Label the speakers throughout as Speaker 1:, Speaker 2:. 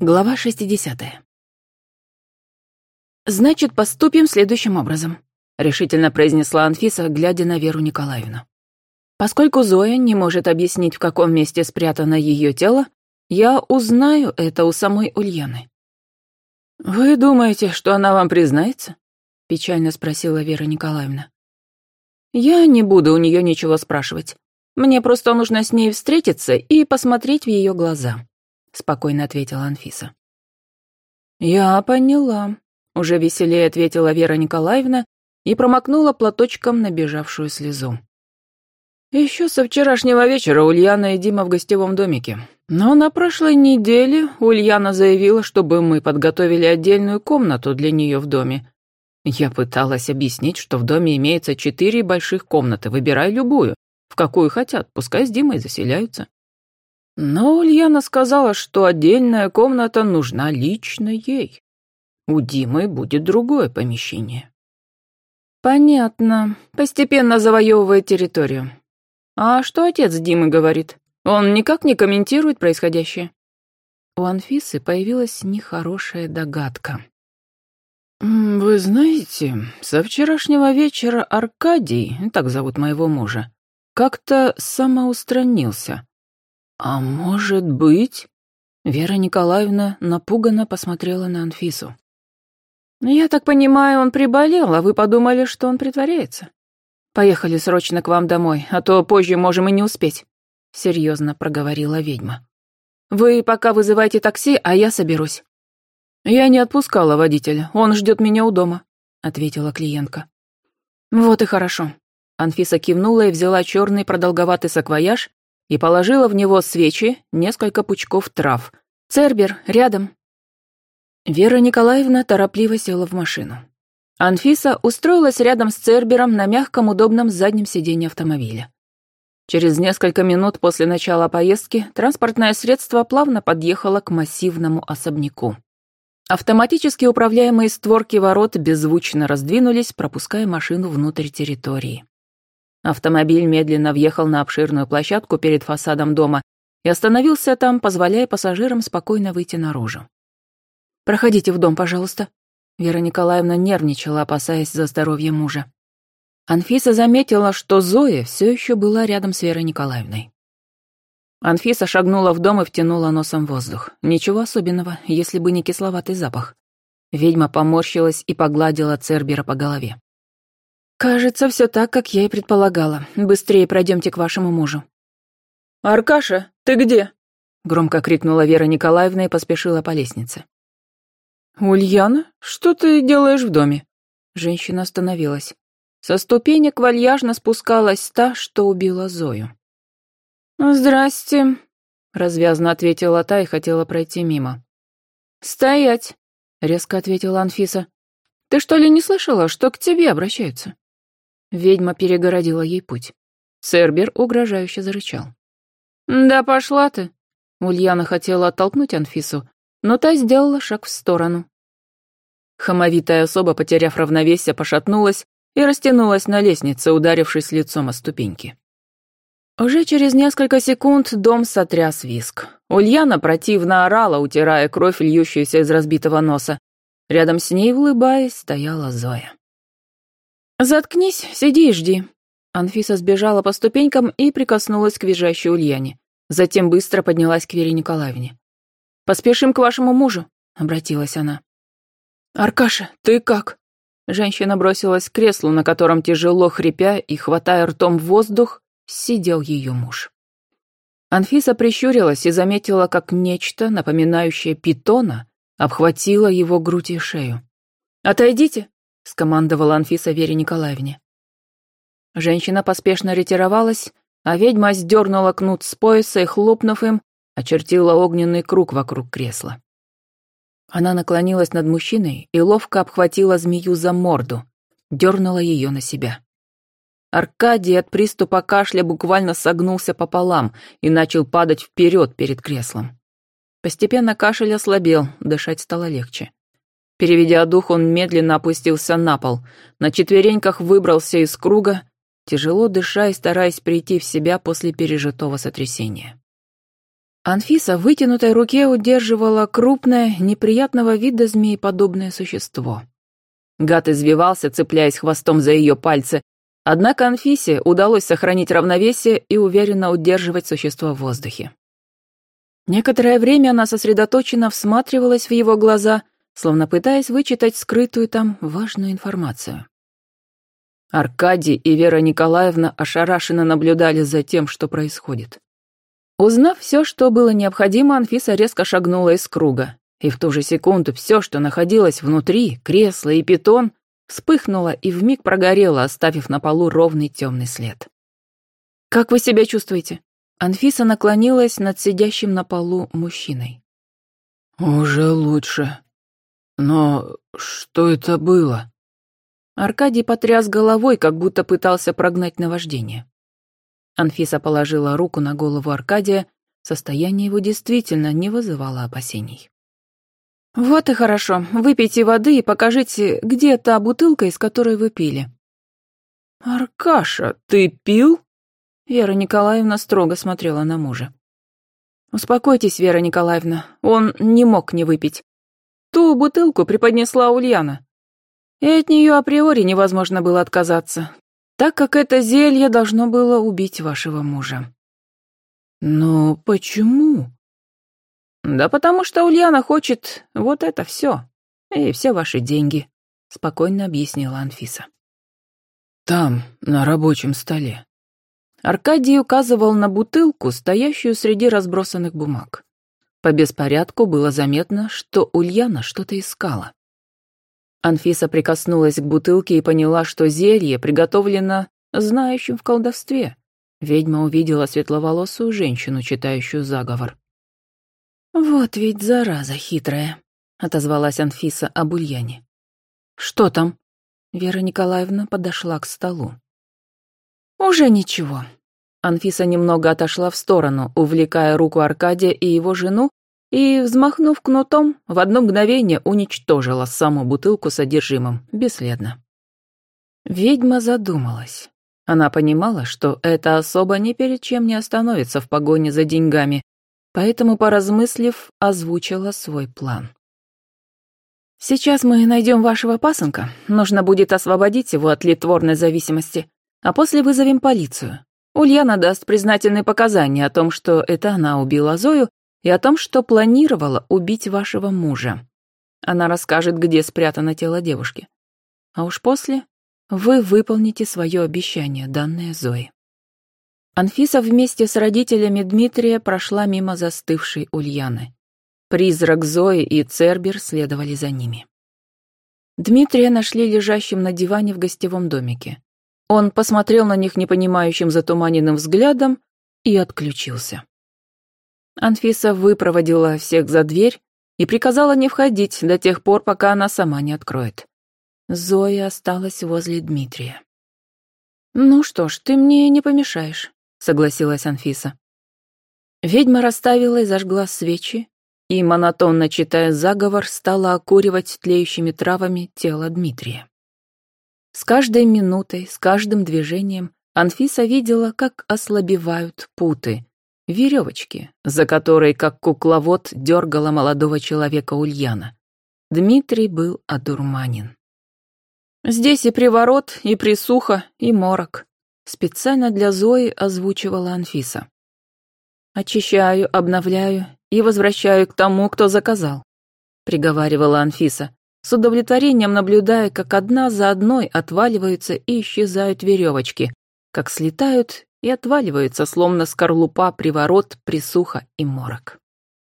Speaker 1: Глава 60. «Значит, поступим следующим образом», — решительно произнесла Анфиса, глядя на Веру Николаевну. «Поскольку Зоя не может объяснить, в каком месте спрятано ее тело, я узнаю это у самой Ульяны». «Вы думаете, что она вам признается?» — печально спросила Вера Николаевна. «Я не буду у нее ничего спрашивать. Мне просто нужно с ней встретиться и посмотреть в ее глаза», — спокойно ответила Анфиса. «Я поняла», — уже веселее ответила Вера Николаевна и промокнула платочком набежавшую слезу. «Еще со вчерашнего вечера Ульяна и Дима в гостевом домике. Но на прошлой неделе Ульяна заявила, чтобы мы подготовили отдельную комнату для нее в доме. Я пыталась объяснить, что в доме имеется 4 больших комнаты, выбирай любую, в какую хотят, пускай с Димой заселяются. Но Ульяна сказала, что отдельная комната нужна лично ей. У Димы будет другое помещение». «Понятно. Постепенно завоевывает территорию. А что отец Димы говорит? Он никак не комментирует происходящее?» У Анфисы появилась нехорошая догадка. «Вы знаете, со вчерашнего вечера Аркадий, так зовут моего мужа, как-то самоустранился. А может быть...» Вера Николаевна напуганно посмотрела на Анфису. «Я так понимаю, он приболел, а вы подумали, что он притворяется? Поехали срочно к вам домой, а то позже можем и не успеть», — серьезно проговорила ведьма. «Вы пока вызывайте такси, а я соберусь». «Я не отпускала водителя, он ждет меня у дома», — ответила клиентка. «Вот и хорошо». Анфиса кивнула и взяла черный продолговатый саквояж и положила в него свечи, несколько пучков трав. «Цербер, рядом». Вера Николаевна торопливо села в машину. Анфиса устроилась рядом с Цербером на мягком удобном заднем сиденье автомобиля. Через несколько минут после начала поездки транспортное средство плавно подъехало к массивному особняку. Автоматически управляемые створки ворот беззвучно раздвинулись, пропуская машину внутрь территории. Автомобиль медленно въехал на обширную площадку перед фасадом дома и остановился там, позволяя пассажирам спокойно выйти наружу. «Проходите в дом, пожалуйста». Вера Николаевна нервничала, опасаясь за здоровье мужа. Анфиса заметила, что Зоя все еще была рядом с Верой Николаевной. Анфиса шагнула в дом и втянула носом воздух. Ничего особенного, если бы не кисловатый запах. Ведьма поморщилась и погладила Цербера по голове. «Кажется, все так, как я и предполагала. Быстрее пройдемте к вашему мужу». «Аркаша, ты где?» — громко крикнула Вера Николаевна и поспешила по лестнице. «Ульяна, что ты делаешь в доме?» Женщина остановилась. Со ступенек вальяжно спускалась та, что убила Зою. «Здрасте», — развязно ответила та и хотела пройти мимо. «Стоять», — резко ответила Анфиса. «Ты что ли не слышала, что к тебе обращаются?» Ведьма перегородила ей путь. Цербер угрожающе зарычал. «Да пошла ты!» Ульяна хотела оттолкнуть Анфису, но та сделала шаг в сторону. Хамовитая особа, потеряв равновесие, пошатнулась и растянулась на лестнице, ударившись лицом о ступеньки. Уже через несколько секунд дом сотряс визг. Ульяна противно орала, утирая кровь, льющуюся из разбитого носа. Рядом с ней, улыбаясь, стояла Зоя. «Заткнись, сиди и жди». Анфиса сбежала по ступенькам и прикоснулась к визжащей Ульяне. Затем быстро поднялась к Вере Николаевне. «Поспешим к вашему мужу», — обратилась она. «Аркаша, ты как?» Женщина бросилась к креслу, на котором, тяжело хрипя и хватая ртом воздух, сидел ее муж. Анфиса прищурилась и заметила, как нечто, напоминающее питона, обхватило его грудь и шею. «Отойдите!» — скомандовала Анфиса Вере Николаевне. Женщина поспешно ретировалась, а ведьма сдернула кнут с пояса и, хлопнув им, очертила огненный круг вокруг кресла. Она наклонилась над мужчиной и ловко обхватила змею за морду, дернула ее на себя. Аркадий от приступа кашля буквально согнулся пополам и начал падать вперед перед креслом. Постепенно кашель ослабел, дышать стало легче. Переведя дух, он медленно опустился на пол, на четвереньках выбрался из круга, тяжело дыша и стараясь прийти в себя после пережитого сотрясения. Анфиса в вытянутой руке удерживала крупное, неприятного вида змееподобное существо. Гад извивался, цепляясь хвостом за ее пальцы, однако Анфисе удалось сохранить равновесие и уверенно удерживать существо в воздухе. Некоторое время она сосредоточенно всматривалась в его глаза, словно пытаясь вычитать скрытую там важную информацию. Аркадий и Вера Николаевна ошарашенно наблюдали за тем, что происходит. Узнав все, что было необходимо, Анфиса резко шагнула из круга, и в ту же секунду все, что находилось внутри, кресло и питон, вспыхнуло и вмиг прогорело, оставив на полу ровный темный след. «Как вы себя чувствуете?» Анфиса наклонилась над сидящим на полу мужчиной.
Speaker 2: «Уже лучше. Но что это было?»
Speaker 1: Аркадий потряс головой, как будто пытался прогнать наваждение. Анфиса положила руку на голову Аркадия, состояние его действительно не вызывало опасений. «Вот и хорошо, выпейте воды и покажите, где та бутылка, из которой вы пили».
Speaker 2: «Аркаша, ты пил?»
Speaker 1: Вера Николаевна строго смотрела на мужа. «Успокойтесь, Вера Николаевна, он не мог не выпить. Ту бутылку преподнесла Ульяна. И от нее априори невозможно было отказаться, так как это зелье должно было убить вашего мужа».
Speaker 2: «Но почему?»
Speaker 1: «Да потому что Ульяна хочет вот это все, и все ваши деньги», — спокойно объяснила Анфиса.
Speaker 2: «Там, на рабочем столе».
Speaker 1: Аркадий указывал на бутылку, стоящую среди разбросанных бумаг. По беспорядку было заметно, что Ульяна что-то искала. Анфиса прикоснулась к бутылке и поняла, что зелье приготовлено знающим в колдовстве. Ведьма увидела светловолосую женщину, читающую заговор. «Вот ведь зараза хитрая», — отозвалась Анфиса об Ульяне. «Что там?» Вера Николаевна подошла к столу. «Уже ничего». Анфиса немного отошла в сторону, увлекая руку Аркадия и его жену, и, взмахнув кнутом, в одно мгновение уничтожила саму бутылку с содержимым, бесследно. Ведьма задумалась. Она понимала, что эта особа ни перед чем не остановится в погоне за деньгами, поэтому, поразмыслив, озвучила свой план. «Сейчас мы найдем вашего пасынка, нужно будет освободить его от литворной зависимости, а после вызовем полицию. Ульяна даст признательные показания о том, что это она убила Зою, и о том, что планировала убить вашего мужа. Она расскажет, где спрятано тело девушки. А уж после вы выполните свое обещание, данное Зое». Анфиса вместе с родителями Дмитрия прошла мимо застывшей Ульяны. Призрак Зои и Цербер следовали за ними. Дмитрия нашли лежащим на диване в гостевом домике. Он посмотрел на них непонимающим затуманенным взглядом и отключился. Анфиса выпроводила всех за дверь и приказала не входить до тех пор, пока она сама не откроет. Зоя осталась возле Дмитрия. «Ну что ж, ты мне не помешаешь», — согласилась Анфиса. Ведьма расставила и зажгла свечи, и, монотонно читая заговор, стала окуривать тлеющими травами тело Дмитрия. С каждой минутой, с каждым движением Анфиса видела, как ослабевают путы, веревочки, за которые, как кукловод, дергала молодого человека Ульяна. Дмитрий был одурманен. «Здесь и приворот, и присуха, и морок», — специально для Зои озвучивала Анфиса. «Очищаю, обновляю и возвращаю к тому, кто заказал», — приговаривала Анфиса, с удовлетворением наблюдая, как одна за одной отваливаются и исчезают веревочки, как слетают и отваливаются, словно скорлупа, приворот, присуха и морок.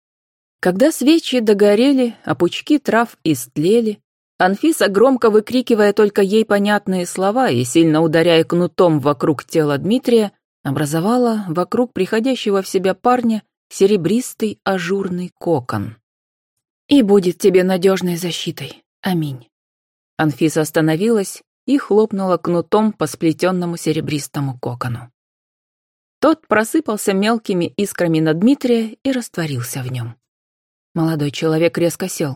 Speaker 1: Когда свечи догорели, а пучки трав истлели, Анфиса, громко выкрикивая только ей понятные слова и сильно ударяя кнутом вокруг тела Дмитрия, образовала вокруг приходящего в себя парня серебристый ажурный кокон. «И будет тебе надежной защитой. Аминь». Анфиса остановилась и хлопнула кнутом по сплетенному серебристому кокону. Тот просыпался мелкими искрами на Дмитрия и растворился в нем. Молодой человек резко сел.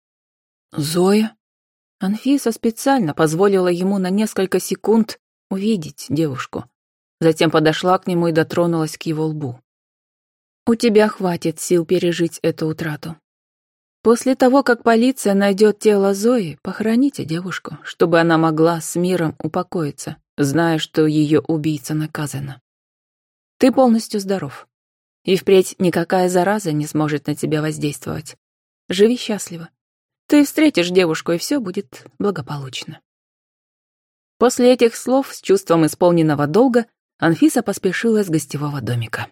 Speaker 1: «Зоя?» Анфиса специально позволила ему на несколько секунд увидеть девушку. Затем подошла к нему и дотронулась к его лбу. У тебя хватит сил пережить эту утрату. После того, как полиция найдет тело Зои, похороните девушку, чтобы она могла с миром упокоиться, зная, что ее убийца наказана. Ты полностью здоров. И впредь никакая зараза не сможет на тебя воздействовать. Живи счастливо. Ты встретишь девушку, и все будет благополучно. После этих слов, с чувством исполненного долга, Анфиса поспешила с гостевого домика.